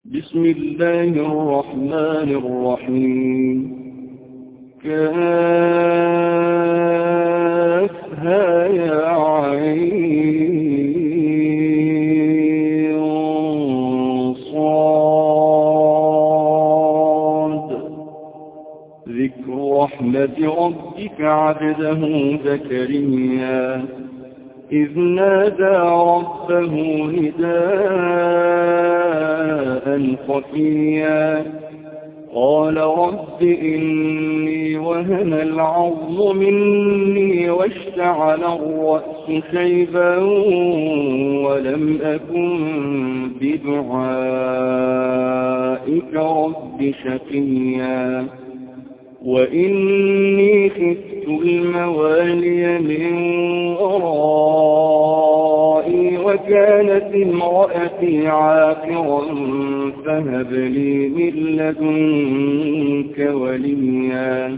بسم الله الرحمن الرحيم. كافها يا عين صاد. ذكر رحمة ربك عبده زكريا إذ نادى ربه نداء خفيا قال رب إني وهن العظم مني واشتعل الرأس شيبا ولم أكن بدعائك رب شقيا وإني خفت الموالي من ورائي وكانت امرأتي عاقرا فهب لي من لدنك وليا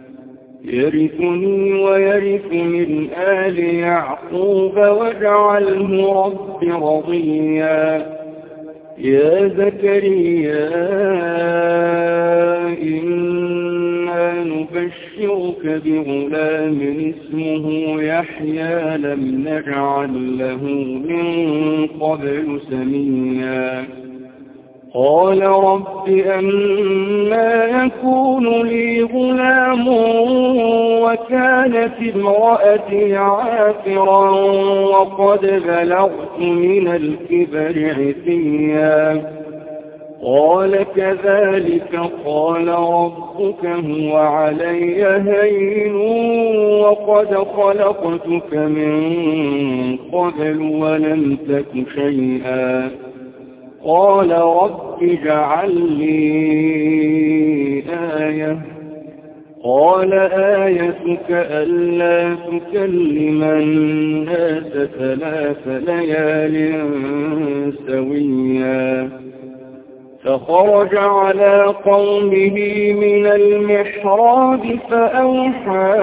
يرثني ويرث من آل يعقوب واجعله رب رضيا يا زكريا إنا نبشرك بغلام اسمه يحيى لم نجعل له من قبل سميا قال رب أنى يكون لي غلام وكانت امرأتي عاقرا وقد بلغت من الكبر عتيا قال كذلك قال ربك هو علي هين وقد خلقتك من قبل ولم تك شيئا قال رب اجعل لي آية قال آيتك ألا تكلم الناس 3 ليال سويا فخرج على قومه من المحراب فأوحى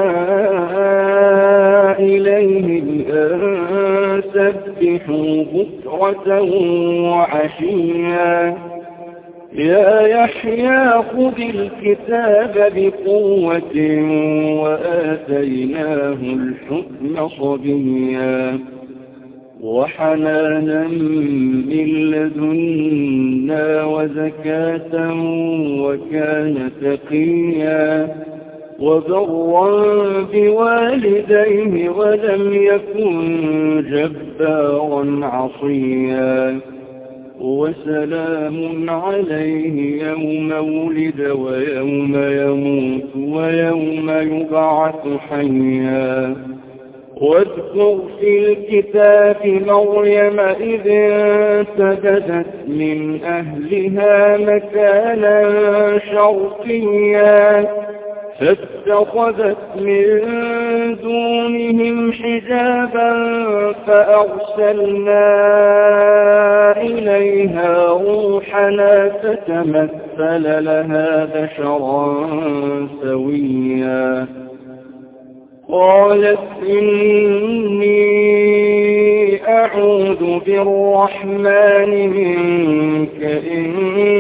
إليهم أن سبحوا بكرة وعشيا يا يحيى خذ الكتاب بقوة وآتيناه الحكم صبيا وحنانا من لدنا وزكاة وكان تقيا وبرا بوالديه ولم يكن جبارا عصيا وسلام عليه يوم ولد ويوم يموت ويوم يبعث حيا واذكر في الكتاب مريم إذ انتبذت من أهلها مكانا شرقيا فاتخذت من دونهم حجابا فأرسلنا إليها روحنا فتمثل لها بشرا سويا قالت إني أعوذ بالرحمن منك إن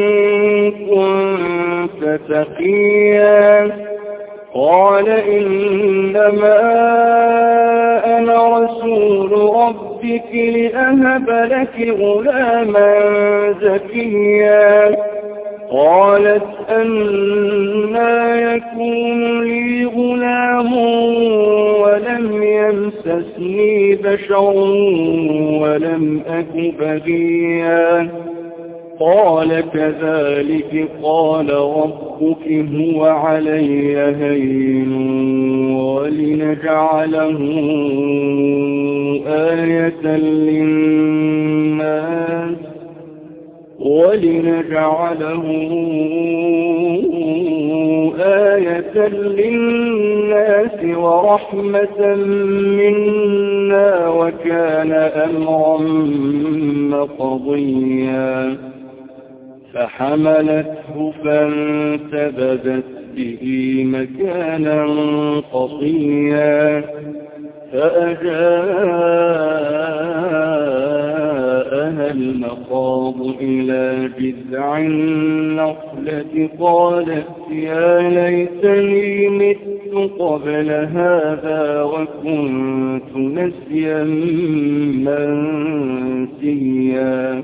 كنت تقيا قال إنما أنا رسول ربك لأهب لك غلاما زكيا قالت أنى يكون لي غلام ولم يمسسني بشر ولم أك بغيا قال كذلك قال ربك هو علي هين ولنجعله آية للناس ورحمة منا وكان أمرا مقضيا فحملته فانتبذت به مكانا قصيا فأجاء ناداها المخاض إلى جذع النخلة قالت يا ليتني مت قبل هذا وكنت نسيا منسيا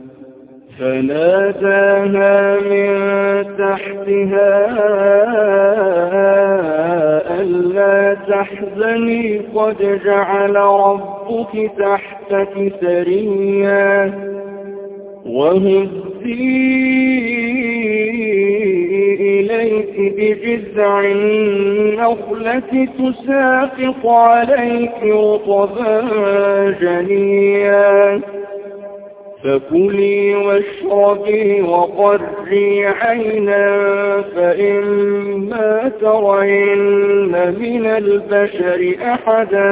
فناداها من تحتها ألا تحزني قد جعل ربك تحتك سريا وهزي إليك بجذع النخلة تساقط عليك رطبا جنيا فكلي واشربي وقري عينا فإما ترين من البشر أحدا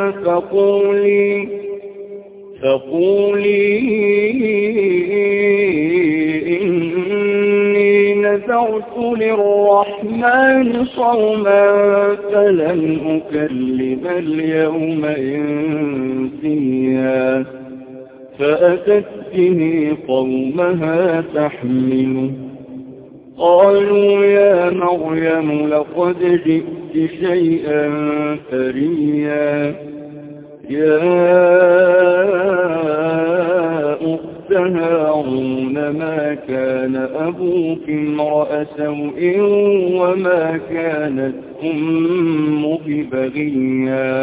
فقولي إني نذرت للرحمن صوما فلن أكلم اليوم إنسيا فأتت به قومها تحمله قالوا يا مريم لقد جئت شيئا فريا يا أخت هارون ما كان أبوك امرأ سوء وما كانت أمك بغيا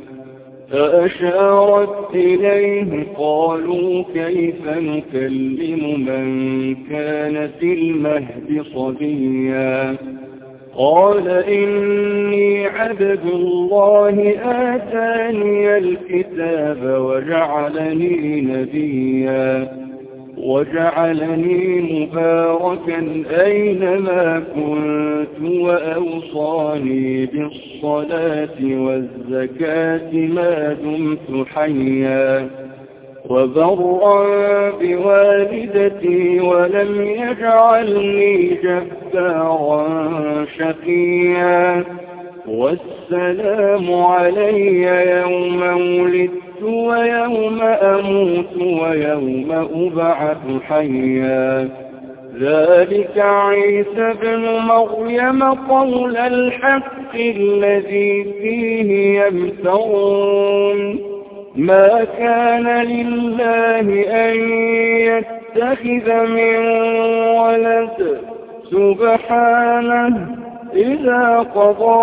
فأشارت إليه قالوا كيف نكلم من كان في المهد صبيا قال إني عبد الله آتاني الكتاب وجعلني نبيا وجعلني مباركا أينما كنت وأوصاني بالصلاة والزكاة ما دمت حيا وبرا بوالدتي ولم يجعلني جبارا شقيا والسلام علي يوم ولدت ويوم أموت ويوم أبعث حيا ذلك عيسى بن مريم قول الحق الذي فيه يمترون ما كان لله أن يتخذ من ولد سبحانه إذا قضى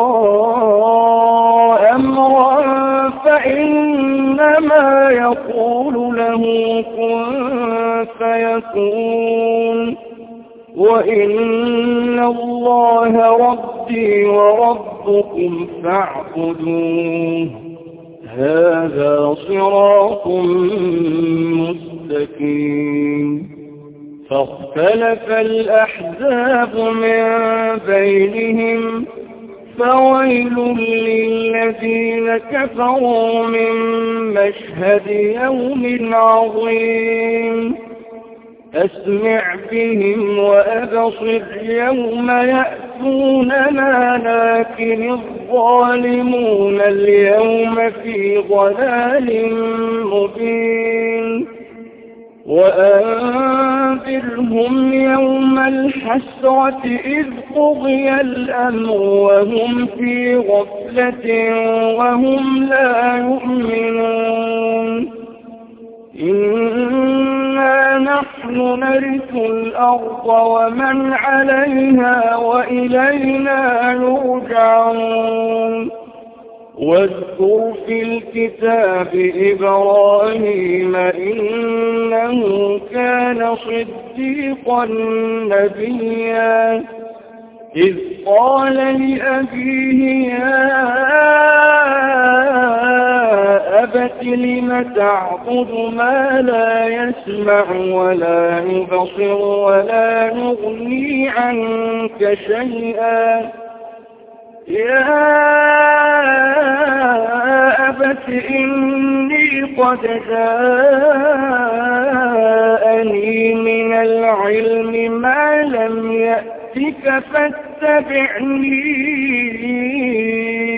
أمرا فإنما يقول له كن فيكون وإن الله ربي وربكم فاعبدوه هذا صراط مستقيم فاختلف الأحزاب من بينهم فويل للذين كفروا من مشهد يوم عظيم أسمع بهم وأبصر يوم يأتوننا لكن الظالمون اليوم في ضلال مبين وأنذرهم يوم الحسرة إذ قضي الأمر وهم في غفلة وهم لا يؤمنون إنا نحن نرث الأرض ومن عليها وإلينا يرجعون واذكر في الكتاب إبراهيم إنه كان صديقا نبيا إذ قال لأبيه يا أبت لم تعبد ما لا يسمع ولا يبصر ولا يغني عنك شيئا يا أبت إني قد جاءني من العلم ما لم يأتك فاتبعني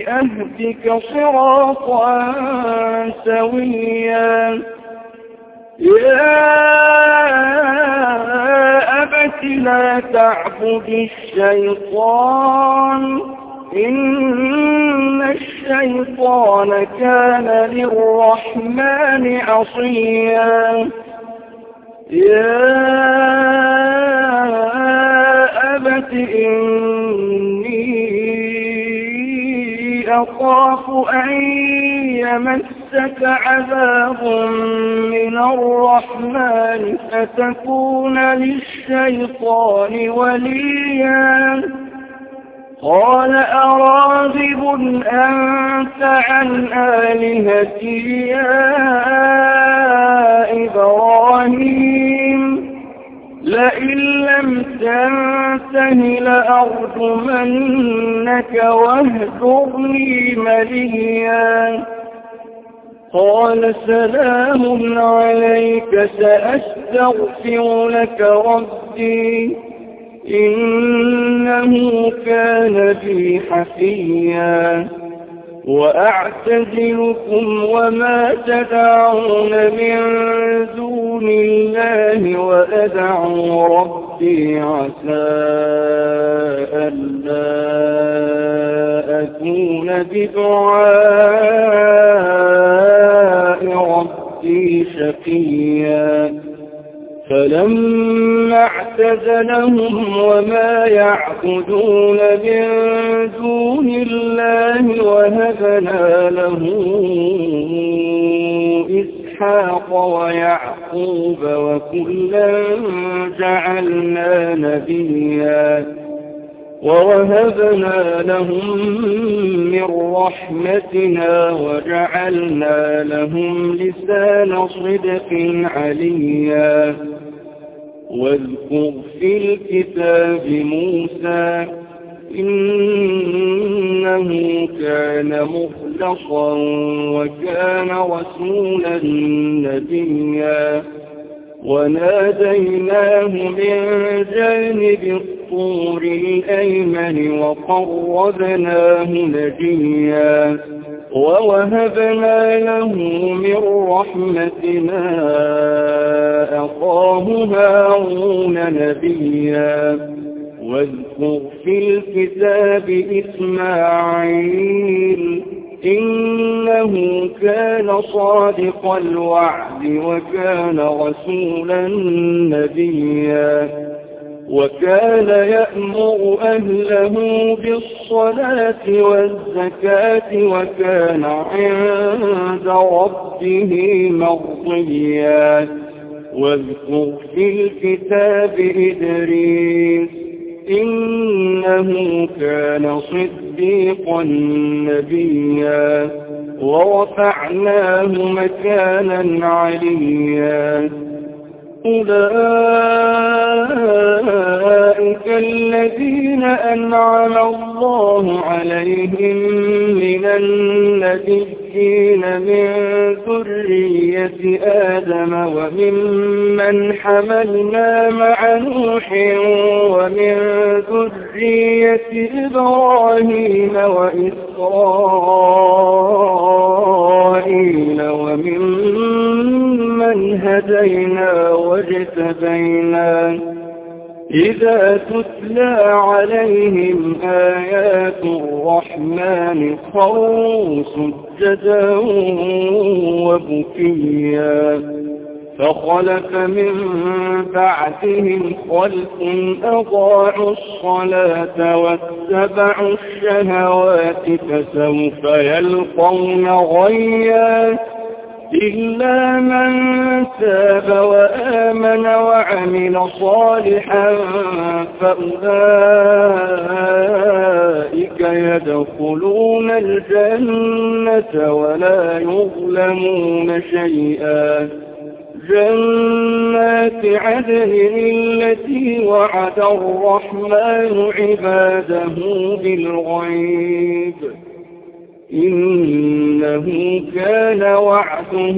أهدك صراطا سويا يا أبت لا تعبد الشيطان إن الشيطان كان للرحمن عصيا يا أبت إني أخاف أن يمسك عذاب من الرحمن فتكون للشيطان وليا قال أراغب أنت عن آلهتي يا إبراهيم لئن لم تنته لأرجمنك واهجرني مليا قال سلام عليك سأستغفر لك ربي إنه كان بي حفيا وأعتزلكم وما تدعون من دون الله وأدعو ربي عسى ألا أكون بدعاء ربي شقيا فلما اعتزلهم وما يعبدون من دون الله وهبنا له إسحاق ويعقوب وكلا جعلنا نبيا ووهبنا لهم من رحمتنا وجعلنا لهم لسان صدق عليا واذكر في الكتاب موسى إنه كان مخلصا وكان رسولا نبيا وناديناه من جانب الطور الأيمن وقربناه نجيا ووهبنا له من رحمتنا أخاه هارون نبيا واذكر في الكتاب إسماعيل إنه كان صادق الوعد وكان رسولا نبيا وكان يأمر أهله بالصلاة والزكاة وكان عند ربه مرضيا واذكر في الكتاب إدريس إنه كان صديقا نبيا ورفعناه مكانا عليا أولئك الذين أنعم الله عليهم من النبيين من ذرية آدم وممن حملنا مع نوح ومن ذرية إبراهيم وإسرائيل وممن هدينا واجتبينا إذا تتلى عليهم آيات الرحمن خروا سجدا وبكيا فخلف من بعدهم خلف أضاعوا الصلاة واتبعوا الشهوات فسوف يلقون غيا إلا من تاب وآمن وعمل صالحا فأولئك يدخلون الجنة ولا يظلمون شيئا جنات عدن التي وعد الرحمن عباده بالغيب إنه كان وعده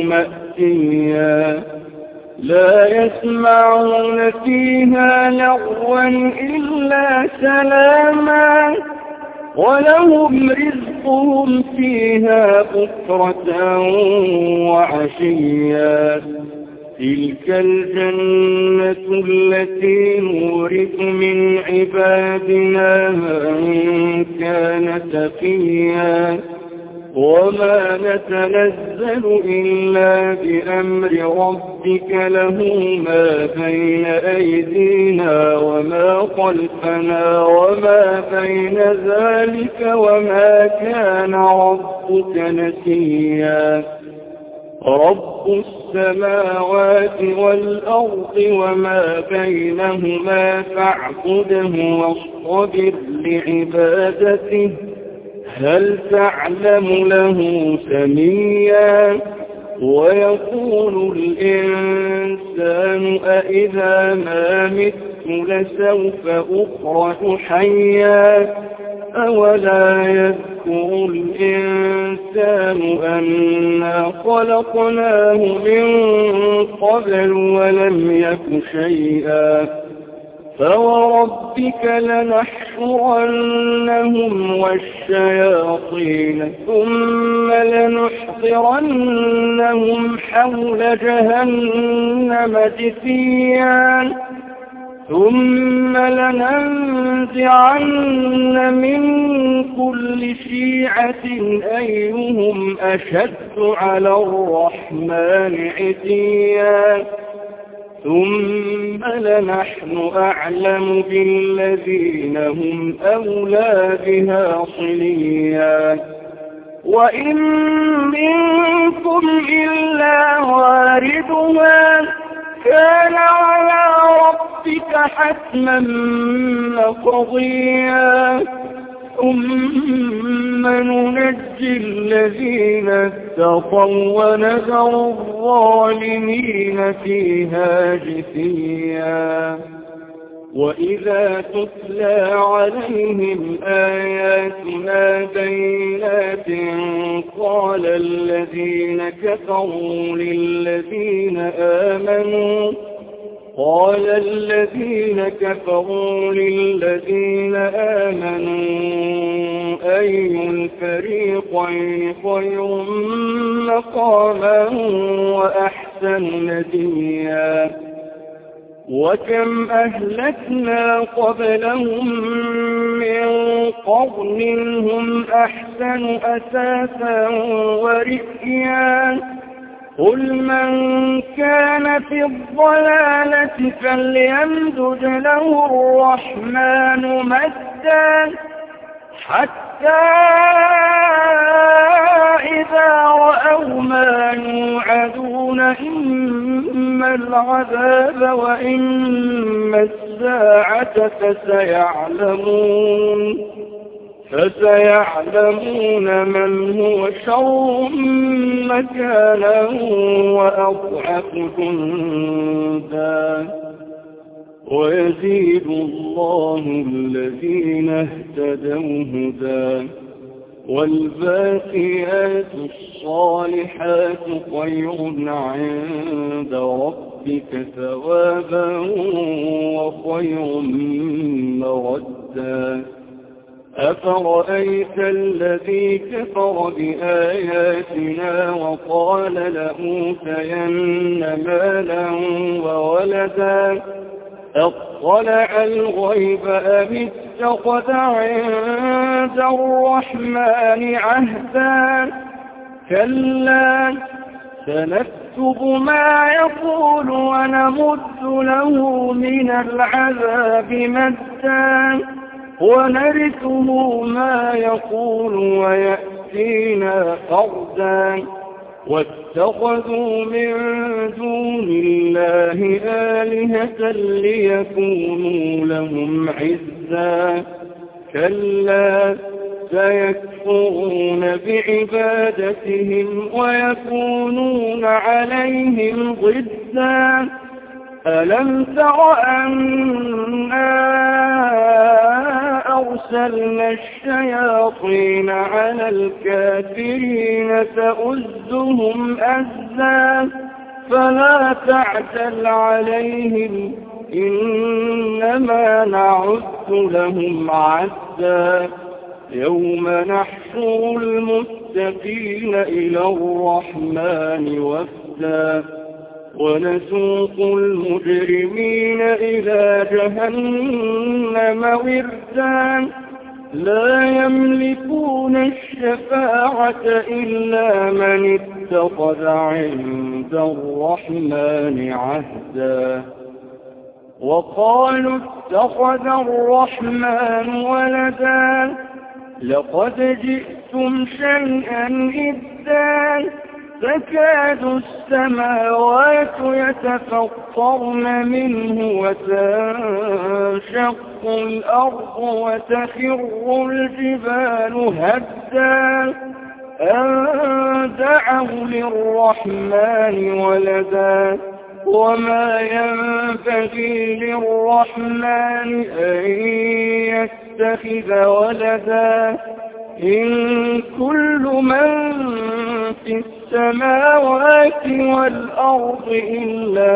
مأتيا لا يسمعون فيها لغوا إلا سلاما ولهم رزقهم فيها بكرة وعشيا تلك الجنة التي نورث من عبادنا من كان تقيا وما نتنزل إلا بأمر ربك له ما بين أيدينا وما خلفنا وما بين ذلك وما كان ربك نسيا رب السماوات والأرض وما بينهما فاعبده واصطبر لعبادته هل تعلم له سميا ويقول الإنسان أإذا ما مت لسوف أخرج حيا أولا يذكر الإنسان أنا خلقناه من قبل ولم يك شيئا فوربك لنحشرنهم والشياطين ثم لنحضرنهم حول جهنم جثيا ثم لننزعن من كل شيعة أيهم أشد على الرحمن عتيا ثم لنحن أعلم بالذين هم أولى بها صليا وإن منكم إلا واردها كان على ربك حتما مقضيا ثم ننجي الذين اتقوا ونذر الظالمين فيها جثيا وإذا تتلى عليهم آياتنا بينات قال الذين كفروا للذين آمنوا أي الفريقين خير مقاما وأحسن نديا وكم أهلكنا قبلهم من قرن هم أحسن أثاثا ورئيا قل من كان في الضلالة فليمدد له الرحمن مدا حتى إذا رأوا ما يوعدون إما العذاب وإما الساعة فسيعلمون من هو شر مكانا وأضعف جندا ويزيد الله الذين اهتدوا هدى والباقيات الصالحات خير عند ربك ثوابا وخير مردا أفرأيت الذي كفر بآياتنا وقال لأوتين مالا وولدا أطلع الغيب أم اتخذ عند الرحمن عهدا كلا سنكتب ما يقول ونمد له من العذاب مدا ونرثه ما يقول ويأتينا فردا واتخذوا من دون الله آلهة ليكونوا لهم عزا كلا سيكفرون بعبادتهم ويكونون عليهم ضدا ألم تر أنا أرسلنا الشياطين على الكافرين تؤزهم أزا فلا تعجل عليهم إنما نعد لهم عدا يوم نحشر المتقين إلى الرحمن وفدا ونسوق المجرمين إلى جهنم وردا لا يملكون الشفاعة إلا من اتخذ عند الرحمن عهدا وقالوا اتخذ الرحمن ولدا لقد جئتم شيئا إدا تكاد السماوات يتفطرن منه وتنشق الأرض وتخر الجبال هدا أن دعوا للرحمن ولدا وما ينبغي للرحمن أن يتخذ ولدا إن كل من في السماوات والأرض إلا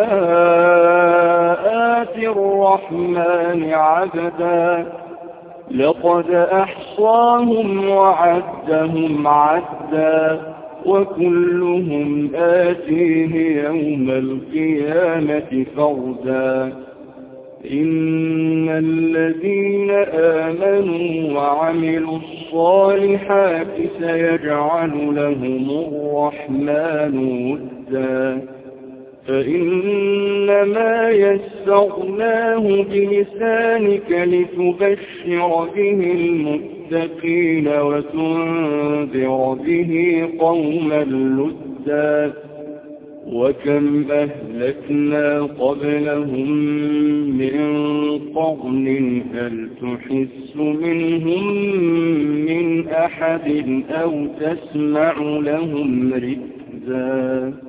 آتي الرحمن عبدا لقد أحصاهم وعدهم عدا وكلهم آتيه يوم القيامة فردا إن الذين آمنوا وعملوا الصالحات سيجعل لهم الرحمن ودا فإنما يسرناه بلسانك لتبشر به المتقين وتنذر به قوما لدا وكم أهلكنا قبلهم من قرن هل تحس منهم من أحد أو تسمع لهم ركزا